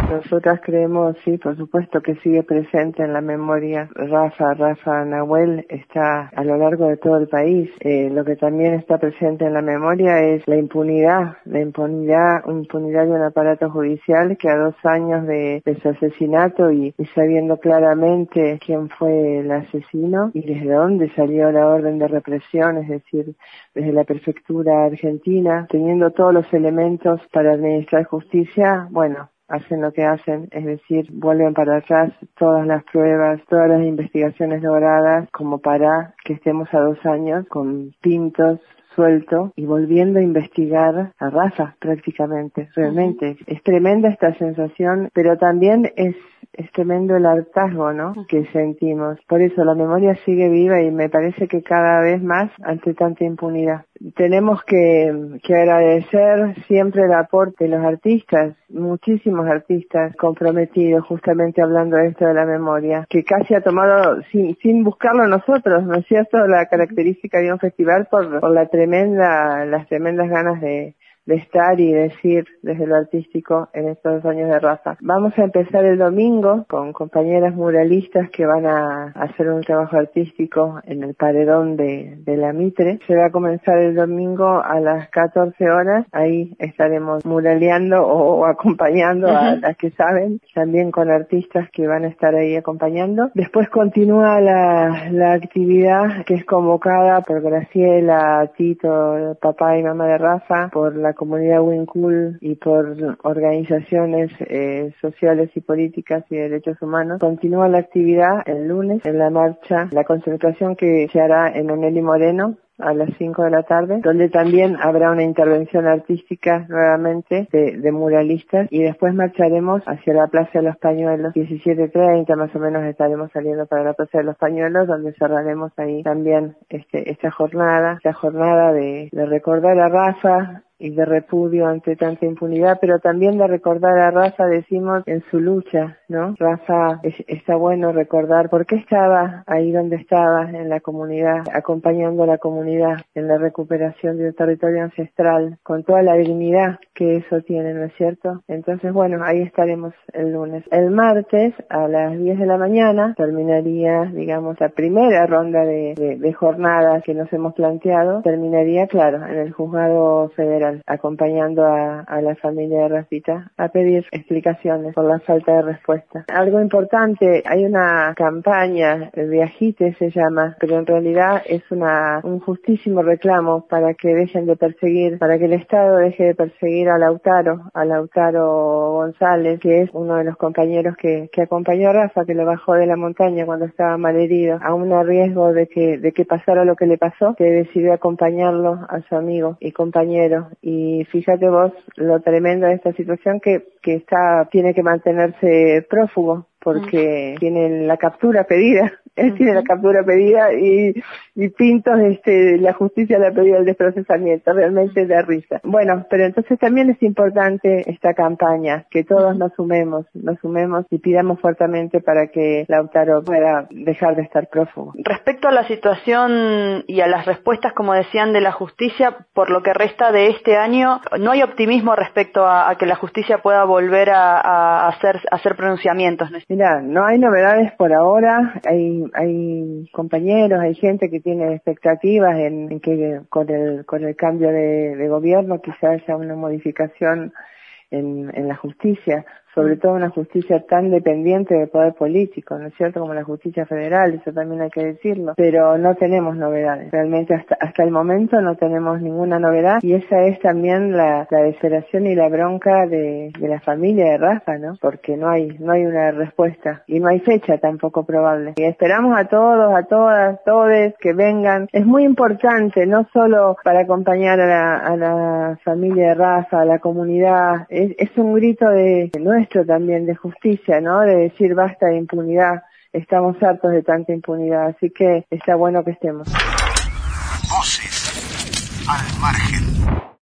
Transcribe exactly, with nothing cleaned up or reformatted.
Nosotras creemos, sí, por supuesto que sigue presente en la memoria. Rafa, Rafa Nahuel está a lo largo de todo el país. Eh, lo que también está presente en la memoria es la impunidad, la impunidad, impunidad de un aparato judicial que a dos años de, de su asesinato y, y sabiendo claramente quién fue el asesino y desde dónde salió la orden de represión, es decir, desde la prefectura argentina, teniendo todos los elementos para administrar justicia, bueno, hacen lo que hacen, es decir, vuelven para atrás todas las pruebas, todas las investigaciones logradas, como para que estemos a dos años con pintos suelto y volviendo a investigar a Rafa prácticamente, realmente. Uh-huh. Es tremenda esta sensación, pero también es es tremendo el hartazgo, ¿no?, uh-huh, que sentimos. Por eso la memoria sigue viva y me parece que cada vez más ante tanta impunidad. Tenemos que, que agradecer siempre el aporte de los artistas, muchísimos artistas comprometidos, justamente hablando de esto de la memoria, que casi ha tomado, sin, sin buscarlo nosotros, ¿no es cierto?, la característica de un festival por, por la tremenda, las tremendas ganas de de estar y decir desde lo artístico en estos dos años de Rafa. Vamos a empezar el domingo con compañeras muralistas que van a hacer un trabajo artístico en el paredón de, de la Mitre. Se va a comenzar el domingo a las catorce horas, ahí estaremos muraleando o, o acompañando, uh-huh, a las que saben, también con artistas que van a estar ahí acompañando. Después continúa la, la actividad que es convocada por Graciela, Tito, papá y mamá de Rafa, por la comunidad Wincul y por organizaciones eh, sociales y políticas y de derechos humanos. Continúa la actividad el lunes en la marcha, la concentración que se hará en Onelli Moreno a las cinco de la tarde, donde también habrá una intervención artística nuevamente de, de muralistas y después marcharemos hacia la Plaza de los Pañuelos, diecisiete treinta más o menos estaremos saliendo para la Plaza de los Pañuelos, donde cerraremos ahí también este, esta jornada, esta jornada de, de recordar a Rafa y de repudio ante tanta impunidad, pero también de recordar a Rafa, decimos, en su lucha, ¿no? Rafa, es, está bueno recordar por qué estaba ahí donde estaba, en la comunidad, acompañando a la comunidad en la recuperación de un territorio ancestral, con toda la dignidad que eso tiene, ¿no es cierto? Entonces, bueno, ahí estaremos el lunes. El martes, a las diez de la mañana, terminaría, digamos, la primera ronda de, de, de jornadas que nos hemos planteado, terminaría, claro, en el Juzgado Federal, acompañando a, a la familia de Rafita a pedir explicaciones por la falta de respuesta. Algo importante, hay una campaña, el Viajite se llama, pero en realidad es una un justísimo reclamo para que dejen de perseguir, para que el Estado deje de perseguir a Lautaro, a Lautaro González, que es uno de los compañeros que, que acompañó a Rafa, que lo bajó de la montaña cuando estaba malherido, aún a riesgo de que, de que pasara lo que le pasó, que decidió acompañarlo a su amigo y compañero. Y fíjate vos lo tremendo de esta situación que, que está, tiene que mantenerse prófugo porque uh-huh, tiene la captura pedida, él uh-huh, tiene la captura pedida y, y Pintos, este, la justicia le ha pedido el desprocesamiento, realmente da risa. Bueno, pero entonces también es importante esta campaña, que todos uh-huh, nos sumemos, nos sumemos y pidamos fuertemente para que Lautaro pueda dejar de estar prófugo. Respecto a la situación y a las respuestas, como decían, de la justicia, por lo que resta de este año, no hay optimismo respecto a, a que la justicia pueda volver a, a, hacer, a hacer pronunciamientos, ¿no? Mira, no hay novedades por ahora, hay hay compañeros, hay gente que tiene expectativas en, en que con el con el cambio de, de gobierno quizás haya una modificación en, en la justicia, sobre todo una justicia tan dependiente del poder político, ¿no es cierto?, como la justicia federal, eso también hay que decirlo, pero no tenemos novedades, realmente hasta hasta el momento no tenemos ninguna novedad y esa es también la, la desesperación y la bronca de, de la familia de Rafa, ¿no?, porque no hay no hay una respuesta y no hay fecha tampoco probable. Y esperamos a todos, a todas, todes que vengan. Es muy importante, no solo para acompañar a la, a la familia de Rafa, a la comunidad, es, es un grito de, de nuestro también de justicia, ¿no?, de decir basta de impunidad, estamos hartos de tanta impunidad, así que está bueno que estemos. Voces al margen.